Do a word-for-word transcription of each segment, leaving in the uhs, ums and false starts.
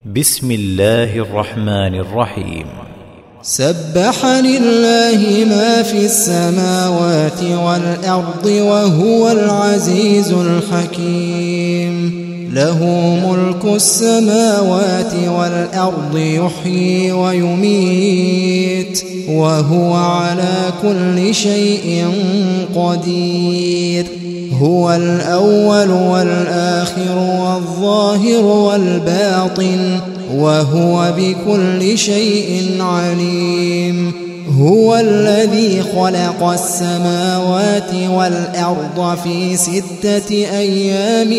بسم الله الرحمن الرحيم. سبح لله ما في السماوات والأرض وهو العزيز الحكيم. له ملك السماوات والأرض يحيي ويميت وهو على كل شيء قدير. هو الأول والآخر والظاهر والباطن وهو بكل شيء عليم. هو الذي خلق السماوات والأرض في ستة أيام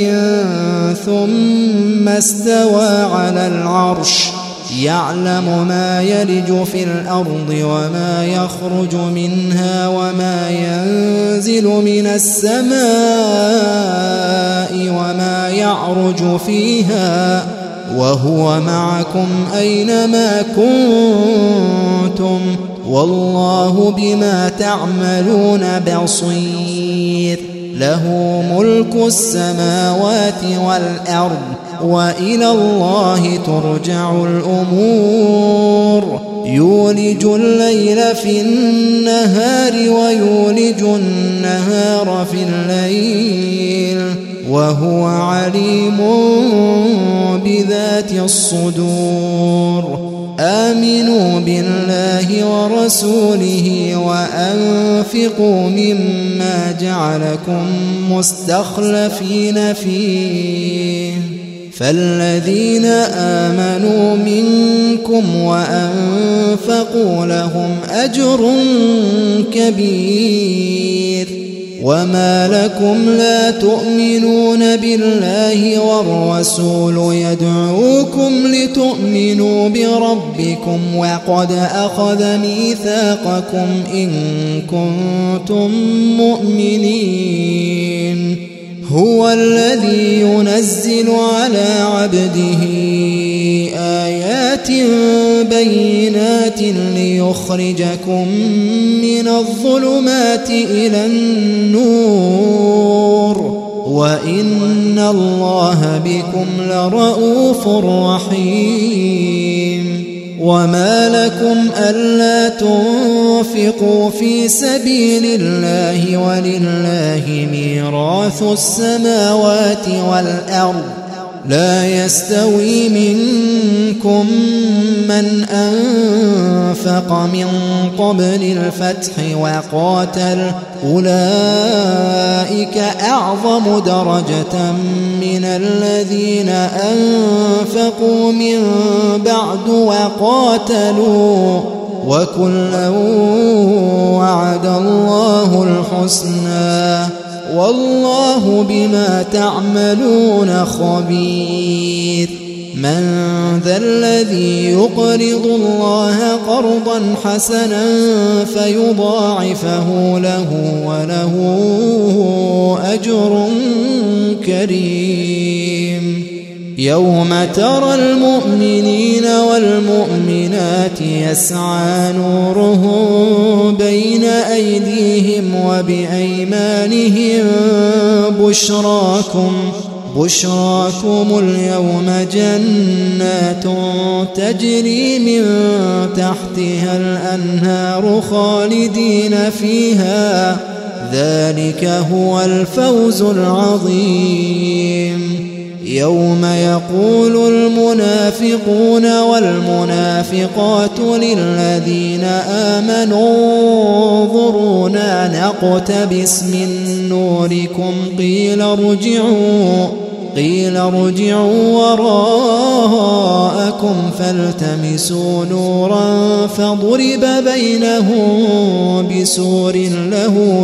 ثم استوى على العرش يعلم ما يلج في الأرض وما يخرج منها وما ينزل من السماء وما يعرج فيها وهو معكم أينما كنتم والله بما تعملون بصير. له ملك السماوات والأرض وإلى الله ترجع الأمور. يولج الليل في النهار ويولج النهار في الليل وهو عليم بذات الصدور. آمنوا بالله ورسوله وأنفقوا مما جعلكم مستخلفين فيه فالذين آمنوا منكم وأنفقوا لهم أجر كبير. وما لكم لا تؤمنون بالله والرسول يدعوكم لتؤمنوا بربكم وقد أخذ ميثاقكم إن كنتم مؤمنين. هو الذي ينزل على عبده آيات بينات ليخرجكم من الظلمات إلى النور وإن الله بكم لرؤوف رحيم. وما لكم ألا تنفقوا في سبيل الله ولله ميراث السماوات والأرض لا يستوي منكم من أنفق من قبل الفتح وقاتل أولئك أعظم درجة من الذين أنفقوا من بعد وقاتلوا وكلا وعد الله الحسنى والله بما تعملون خبير. من ذا الذي يقرض الله قرضا حسنا فيضاعفه له وله أجر كريم. يوم ترى المؤمنين والمؤمنات يسعى نورهم بين أيديهم وبأيمانهم بشراكم بشراكم اليوم جنات تجري من تحتها الأنهار خالدين فيها ذلك هو الفوز العظيم. يوم يقول المنافقون والمنافقات للذين آمنوا انظرونا نقتبس من نوركم قيل ارجعوا قيل ارجعوا وراءكم فالتمسوا نورا فضرب بينهم بسور له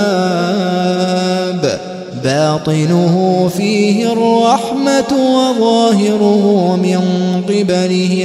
باب باطنه فيه الرحمة وظاهره من قبله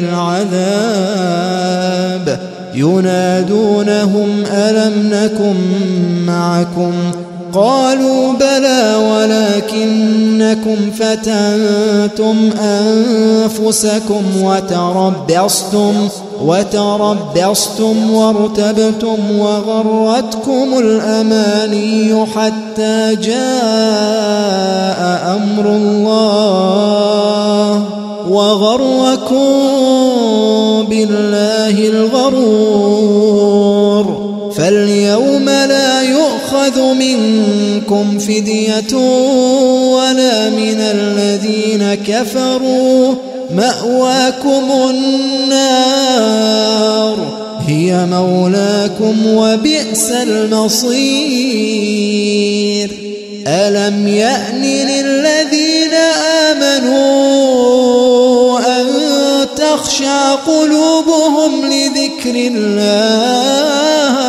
العذاب. ينادونهم ألم نكن معكم قالوا بلى ولكنكم فتنتم أنفسكم وتربصتم وتربصتم وارتبتم وغرتكم الأماني حتى جاء أمر الله وغركم بالله الغرور فاليوم لا يؤخذ منكم فدية ولا من الذين كفروا مأواكم النار هي مولاكم وبئس المصير ألم يأن للذين آمنوا أن تخشع قلوبهم لذكر الله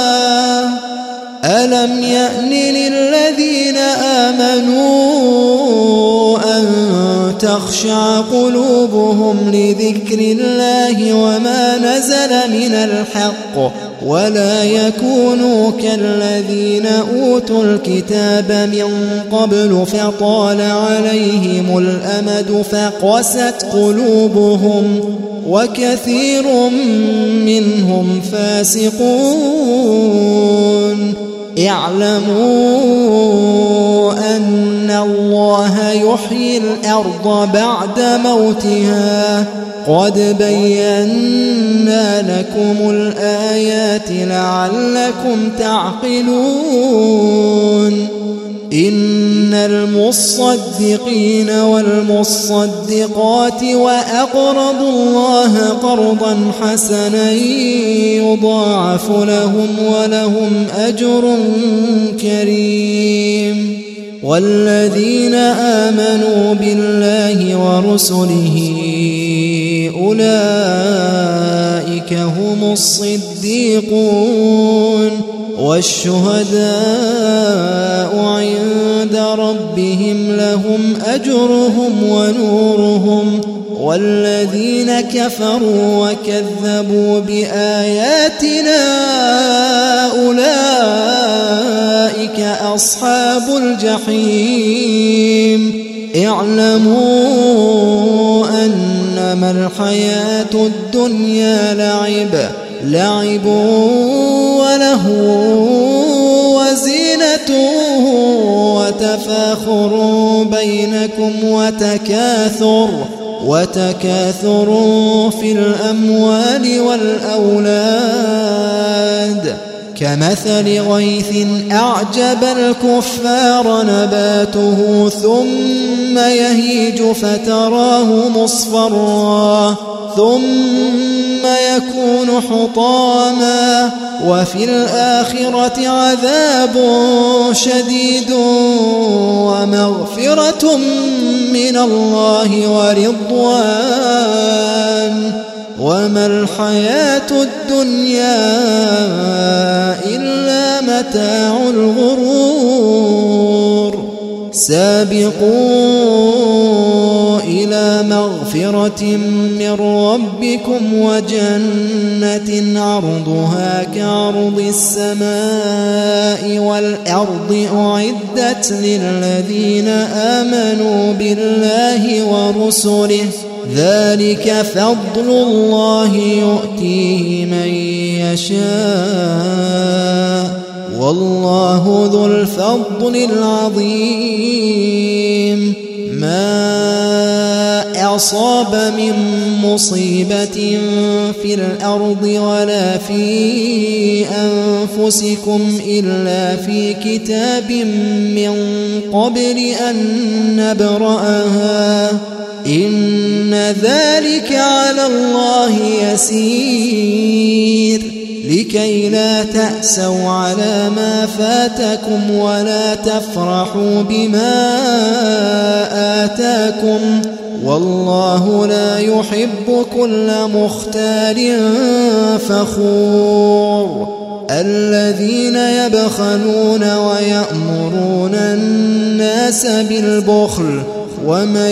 ألم يأن للذين آمنوا أن تخشع قلوبهم لذكر الله وما نزل من الحق ولا يكونوا كالذين أوتوا الكتاب من قبل فطال عليهم الأمد فقست قلوبهم وكثير منهم فاسقون اعلموا أن الله يحيي الأرض بعد موتها قد بينا لكم الآيات لعلكم تعقلون إن المصدقين والمصدقات وأقرضوا الله قرضا حسنا يضاعف لهم ولهم أجر كريم والذين آمنوا بالله ورسله أولئك هم الصديقون والشهداء عند ربهم لهم أجرهم ونورهم والذين كفروا وكذبوا بآياتنا أولئك أصحاب الجحيم اعلموا أنما الحياة الدنيا لعب لعب وله وزينة وتفاخر بينكم وتكاثر وتكاثر في الأموال والأولاد كمثل غيث أعجب الكفار نباته ثم يهيج فتراه مصفرا ثم يكون حطاما وفي الآخرة عذاب شديد ومغفرة من الله ورضوان وما الحياة الدنيا إلا متاع الغرور سابقوا إلى مغفرة من ربكم وجنة عرضها كعرض السماء والأرض أعدت للذين آمنوا بالله ورسله ذلك فضل الله يؤتيه من يشاء والله ذو الفضل العظيم ما أصاب من مصيبة في الأرض ولا في أنفسكم إلا في كتاب من قبل أن نبرأها إن ذلك على الله يسير لكي لا تأسوا على ما فاتكم ولا تفرحوا بما آتاكم والله لا يحب كل مختال فخور الذين يبخلون ويأمرون الناس بالبخل ومن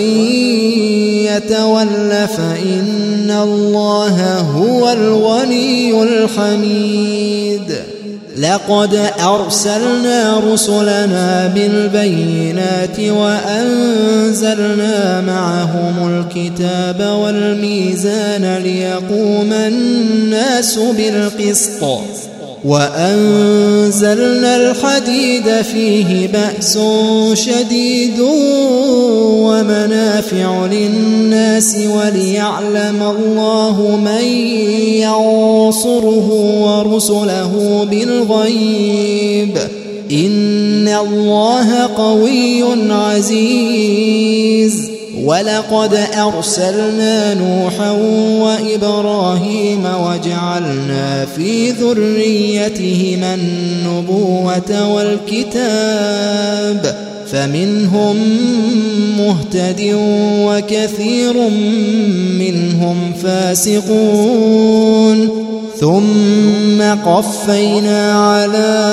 يتول فإن الله هو الغني الحميد لقد أرسلنا رسلنا بالبينات وأنزلنا معهم الكتاب والميزان ليقوم الناس بالقسط وأنزلنا الحديد فيه بأس شديد ومنافع للناس وليعلم الله من ينصره ورسله بالغيب إن الله قوي عزيز. ولقد أرسلنا نوحا وإبراهيم وجعلنا في ذريتهما النبوة والكتاب فمنهم مهتد وكثير منهم فاسقون. ثم قفينا على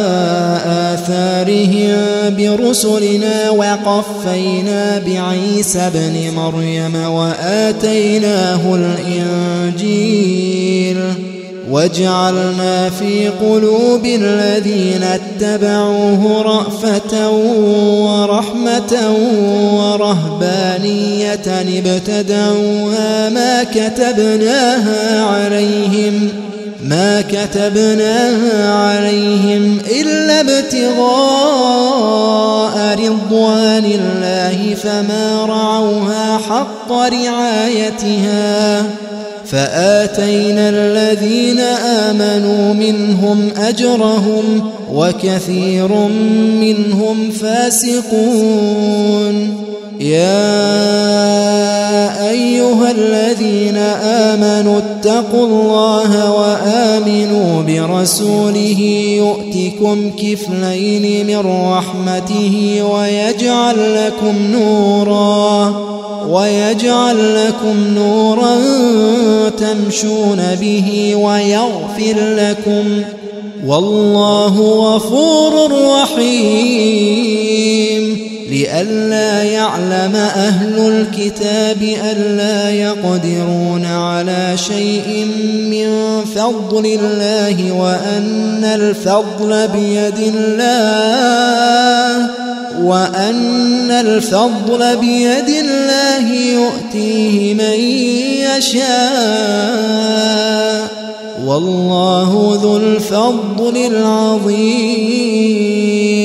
آثارهم برسلنا وقفينا بعيسى ابن مريم وآتيناه الإنجيل وجعلنا في قلوب الذين اتبعوه رأفة ورحمة ورهبانية ابتدعوها ما كتبناها عليهم ما كتبناها عليهم إلا ابتغاء رضوان الله فما رعوها حق رعايتها فآتينا الذين آمنوا منهم أجرهم وكثير منهم فاسقون. يا أيها الذين آمنوا اتقوا الله وآمنوا برسوله يؤتكم كفلين من رحمته ويجعل لكم نورا ويجعل لكم نورا تمشون به ويغفر لكم والله غفور رحيم. لئلا يعلم أهل الكتاب ألا يقدرون على شيء من فضل الله وأن الفضل بيد الله وأن الفضل بيد الله يؤتيه من يشاء والله ذو الفضل العظيم.